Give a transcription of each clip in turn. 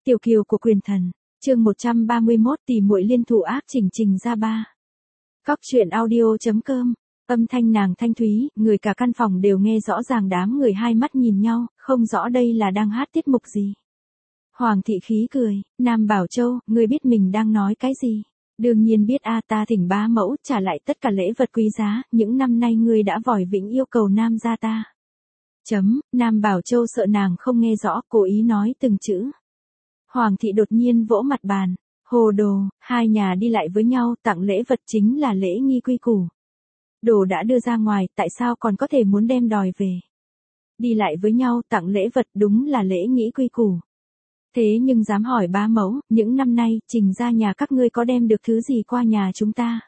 Tiểu kiều của quyền thần, chương 131 tỷ muội liên thủ ác chỉnh Trình Gia Ba. Cóc truyện audio.com, âm thanh nàng thanh thúy, người cả căn phòng đều nghe rõ ràng, đám người hai mắt nhìn nhau, không rõ đây là đang hát tiết mục gì. Hoàng thị khí cười, Nam Bảo Châu, ngươi biết mình đang nói cái gì? Đương nhiên biết a, ta thỉnh bá mẫu trả lại tất cả lễ vật quý giá, những năm nay ngươi đã vòi vĩnh yêu cầu Nam gia ta. Nam Bảo Châu sợ nàng không nghe rõ, cố ý nói từng chữ. Hoàng thị đột nhiên vỗ mặt bàn, hồ đồ, hai nhà đi lại với nhau, tặng lễ vật chính là lễ nghi quy củ. Đồ đã đưa ra ngoài, tại sao còn có thể muốn đem đòi về? Đi lại với nhau, tặng lễ vật đúng là lễ nghĩ quy củ. Thế nhưng dám hỏi bá mẫu, những năm nay, Trình gia nhà các ngươi có đem được thứ gì qua nhà chúng ta?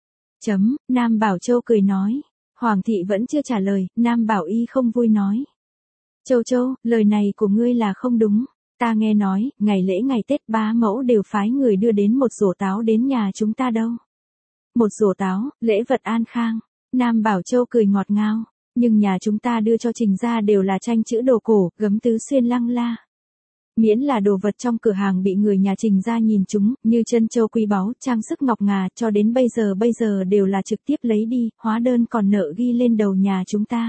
Nam Bảo Châu cười nói. Hoàng thị vẫn chưa trả lời, Nam Bảo Y không vui nói. Châu Châu, lời này của ngươi là không đúng. Ta nghe nói, ngày lễ ngày Tết bá mẫu đều phái người đưa đến một rổ táo đến nhà chúng ta đâu. Một rổ táo, lễ vật an khang. Nam Bảo Châu cười ngọt ngào. Nhưng nhà chúng ta đưa cho Trình gia đều là tranh chữ đồ cổ, gấm tứ xuyên lăng la. Miễn là đồ vật trong cửa hàng bị người nhà Trình gia nhìn chúng, như chân châu quý báu, trang sức ngọc ngà, cho đến bây giờ đều là trực tiếp lấy đi, hóa đơn còn nợ ghi lên đầu nhà chúng ta.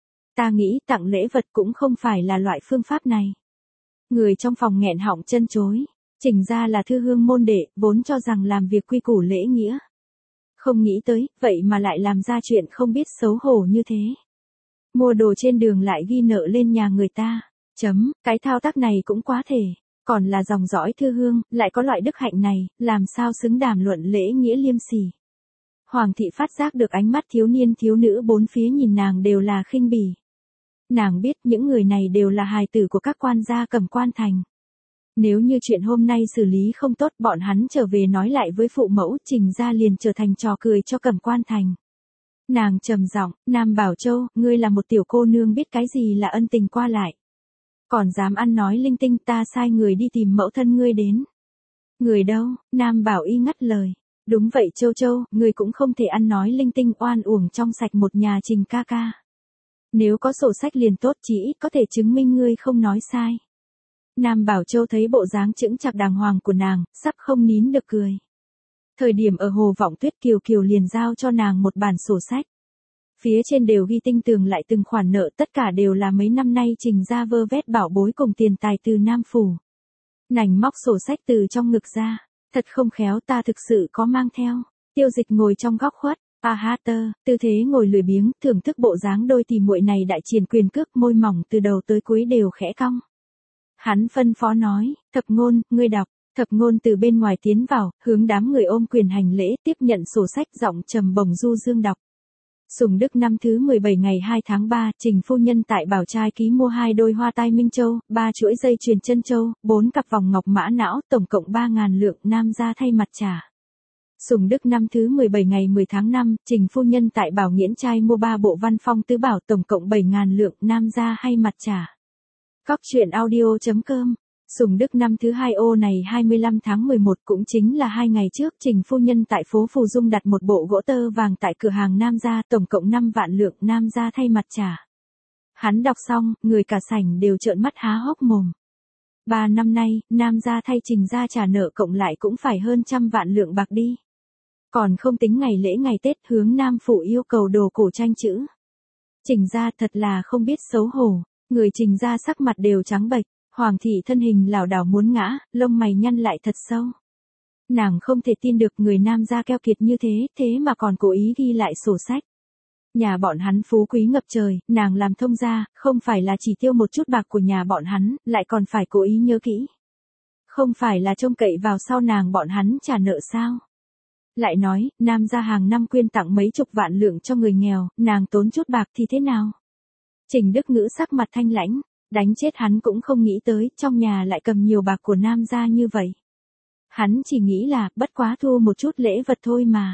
Ta nghĩ tặng lễ vật cũng không phải là loại phương pháp này. Người trong phòng nghẹn họng chân chối. Trình gia là thư hương môn đệ, vốn cho rằng làm việc quy củ lễ nghĩa. Không nghĩ tới, vậy mà lại làm ra chuyện không biết xấu hổ như thế. Mua đồ trên đường lại ghi nợ lên nhà người ta. Cái thao tác này cũng quá thể. Còn là dòng dõi thư hương, lại có loại đức hạnh này, làm sao xứng đàm luận lễ nghĩa liêm sỉ. Hoàng thị phát giác được ánh mắt thiếu niên thiếu nữ bốn phía nhìn nàng đều là khinh bỉ. Nàng biết những người này đều là hài tử của các quan gia Cẩm Quan thành. Nếu như chuyện hôm nay xử lý không tốt, bọn hắn trở về nói lại với phụ mẫu, Trình gia liền trở thành trò cười cho Cẩm Quan thành. Nàng trầm giọng, Nam Bảo Châu, ngươi là một tiểu cô nương biết cái gì là ân tình qua lại. Còn dám ăn nói linh tinh, ta sai người đi tìm mẫu thân ngươi đến. Người đâu? Nam Bảo Y ngắt lời. Đúng vậy Châu Châu, ngươi cũng không thể ăn nói linh tinh oan uổng trong sạch một nhà Trình ca ca. Nếu có sổ sách liền tốt, chỉ ít có thể chứng minh ngươi không nói sai. Nam Bảo Châu thấy bộ dáng chững chạc đàng hoàng của nàng, sắp không nín được cười. Thời điểm ở Hồ Vọng Tuyết, Kiều Kiều liền giao cho nàng một bản sổ sách. Phía trên đều ghi tinh tường lại từng khoản nợ, tất cả đều là mấy năm nay Trình gia vơ vét bảo bối cùng tiền tài từ Nam phủ. Nàng móc sổ sách từ trong ngực ra. Thật không khéo, ta thực sự có mang theo. Tiêu Dịch ngồi trong góc khuất. Tư thế ngồi lười biếng, thưởng thức bộ dáng đôi tỷ muội này đại triển quyền cước, môi mỏng từ đầu tới cuối đều khẽ cong. Hắn phân phó nói, Thập Ngôn, ngươi đọc. Thập Ngôn từ bên ngoài tiến vào, hướng đám người ôm quyền hành lễ, tiếp nhận sổ sách, giọng trầm bổng du dương đọc. Sùng Đức năm thứ 17 ngày 2 tháng 3, Trình phu nhân tại Bảo Trai ký mua 2 đôi hoa tai minh châu, 3 chuỗi dây chuyền chân châu, 4 cặp vòng ngọc mã não, tổng cộng 3.000 lượng, Nam gia thay mặt trả. Sùng Đức năm thứ 17 ngày 10 tháng 5, Trình phu nhân tại Bảo Nghiễn Trai mua 3 bộ văn phong tứ bảo, tổng cộng 7.000 lượng, Nam gia hay mặt trả. Cóc truyện audio.com. Sùng Đức năm thứ 2 ô này 25 tháng 11, cũng chính là 2 ngày trước, Trình phu nhân tại phố Phù Dung đặt một bộ gỗ tơ vàng tại cửa hàng Nam gia, tổng cộng 5 vạn lượng, Nam gia thay mặt trả. Hắn đọc xong, người cả sảnh đều trợn mắt há hốc mồm. 3 năm nay, Nam gia thay Trình gia trả nợ cộng lại cũng phải hơn 100 vạn lượng bạc đi. Còn không tính ngày lễ ngày Tết, hướng Nam phủ yêu cầu đồ cổ tranh chữ. Trình gia thật là không biết xấu hổ, người Trình gia sắc mặt đều trắng bệch. Hoàng thị thân hình lảo đảo muốn ngã, lông mày nhăn lại thật sâu. Nàng không thể tin được người Nam gia keo kiệt như thế mà còn cố ý ghi lại sổ sách. Nhà bọn hắn phú quý ngập trời, nàng làm thông gia, không phải là chỉ tiêu một chút bạc của nhà bọn hắn, lại còn phải cố ý nhớ kỹ. Không phải là trông cậy vào sau nàng bọn hắn trả nợ sao? Lại nói, Nam gia hàng năm quyên tặng mấy chục vạn lượng cho người nghèo, nàng tốn chút bạc thì thế nào? Trình Đức Ngữ sắc mặt thanh lãnh. Đánh chết hắn cũng không nghĩ tới, trong nhà lại cầm nhiều bạc của Nam gia như vậy. Hắn chỉ nghĩ là, bất quá thu một chút lễ vật thôi mà.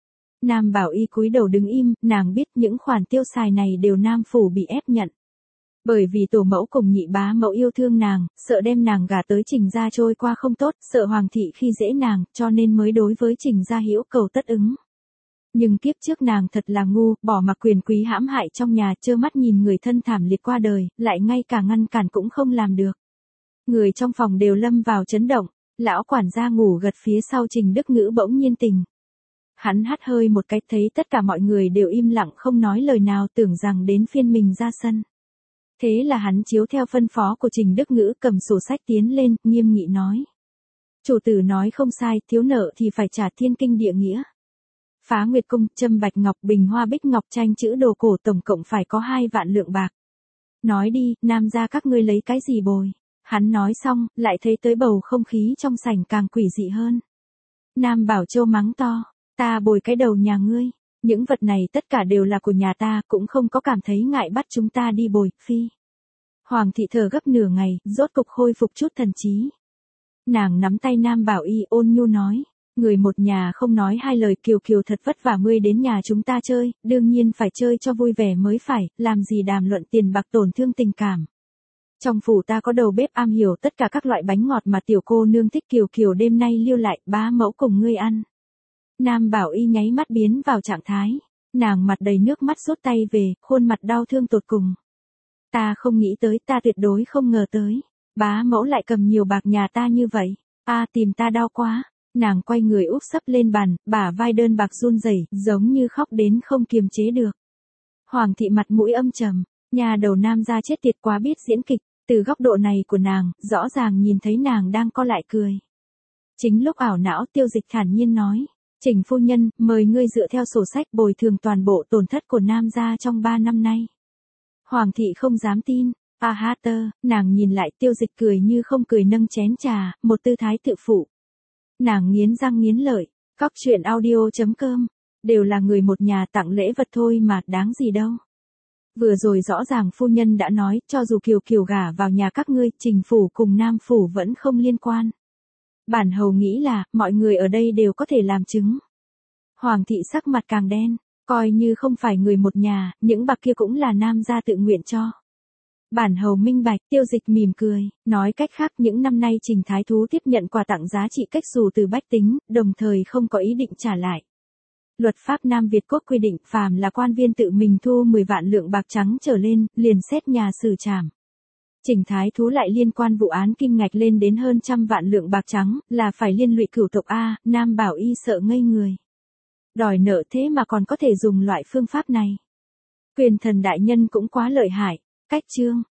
Nam Bảo Y cúi đầu đứng im, nàng biết những khoản tiêu xài này đều Nam phủ bị ép nhận. Bởi vì tổ mẫu cùng nhị bá mẫu yêu thương nàng, sợ đem nàng gả tới Trình gia trôi qua không tốt, sợ Hoàng thị khi dễ nàng, cho nên mới đối với Trình gia hữu cầu tất ứng. Nhưng kiếp trước nàng thật là ngu, bỏ mặc quyền quý hãm hại trong nhà, trơ mắt nhìn người thân thảm liệt qua đời, lại ngay cả ngăn cản cũng không làm được. Người trong phòng đều lâm vào chấn động, lão quản gia ngủ gật phía sau Trình Đức Ngữ bỗng nhiên tỉnh. Hắn hắt hơi một cái thấy tất cả mọi người đều im lặng không nói lời nào tưởng rằng đến phiên mình ra sân. Thế là hắn chiếu theo phân phó của Trình Đức Ngữ cầm sổ sách tiến lên, nghiêm nghị nói. Chủ tử nói không sai, thiếu nợ thì phải trả thiên kinh địa nghĩa. Phá Nguyệt Cung, châm bạch ngọc, bình hoa bích ngọc, tranh chữ đồ cổ tổng cộng phải có 2 vạn lượng bạc. Nói đi, nam gia các ngươi lấy cái gì bồi? Hắn nói xong, lại thấy tới bầu không khí trong sảnh càng quỷ dị hơn. Nam Bảo Châu mắng to, ta bồi cái đầu nhà ngươi, những vật này tất cả đều là của nhà ta, cũng không có cảm thấy ngại bắt chúng ta đi bồi, phi. Hoàng thị thở gấp nửa ngày, rốt cục khôi phục chút thần trí. Nàng nắm tay Nam Bảo Y ôn nhu nói, người một nhà không nói hai lời, Kiều Kiều thật vất vả ngươi đến nhà chúng ta chơi, đương nhiên phải chơi cho vui vẻ mới phải, làm gì đàm luận tiền bạc tổn thương tình cảm. Trong phủ ta có đầu bếp am hiểu tất cả các loại bánh ngọt mà tiểu cô nương thích, Kiều Kiều đêm nay lưu lại, bá mẫu cùng ngươi ăn. Nam Bảo Y nháy mắt biến vào trạng thái, nàng mặt đầy nước mắt rút tay về, khuôn mặt đau thương tột cùng. Ta không nghĩ tới, ta tuyệt đối không ngờ tới. Bá mẫu lại cầm nhiều bạc nhà ta như vậy. Tìm ta đau quá. Nàng quay người úp sấp lên bàn, bả vai đơn bạc run rẩy, giống như khóc đến không kiềm chế được. Hoàng thị mặt mũi âm trầm, nhà đầu nam gia chết tiệt quá biết diễn kịch, từ góc độ này của nàng, rõ ràng nhìn thấy nàng đang co lại cười. Chính lúc ảo não, Tiêu Dịch thản nhiên nói, Trình phu nhân, mời ngươi dựa theo sổ sách bồi thường toàn bộ tổn thất của nam gia trong 3 năm nay. Hoàng thị không dám tin. Nàng nhìn lại Tiêu Dịch cười như không cười nâng chén trà, một tư thái tự phụ. Nàng nghiến răng nghiến lợi, Cóc truyện audio.com, đều là người một nhà tặng lễ vật thôi mà, đáng gì đâu. Vừa rồi rõ ràng phu nhân đã nói, cho dù Kiều Kiều gả vào nhà các ngươi, Trình phủ cùng Nam phủ vẫn không liên quan. Bản hầu nghĩ là, mọi người ở đây đều có thể làm chứng. Hoàng thị sắc mặt càng đen, coi như không phải người một nhà, những bạc kia cũng là nam gia tự nguyện cho. Bản hầu minh bạch. Tiêu Dịch mỉm cười, nói cách khác những năm nay Trình Thái Thú tiếp nhận quà tặng giá trị cách xù từ bách tính, đồng thời không có ý định trả lại. Luật pháp Nam Việt Quốc quy định phàm là quan viên tự mình thu 10 vạn lượng bạc trắng trở lên, liền xét nhà xử trảm. Trình Thái Thú lại liên quan vụ án kim ngạch lên đến hơn 100 vạn lượng bạc trắng, là phải liên lụy cửu tộc A. Nam Bảo Y sợ ngây người. Đòi nợ thế mà còn có thể dùng loại phương pháp này. Quyền thần đại nhân cũng quá lợi hại. Cách chương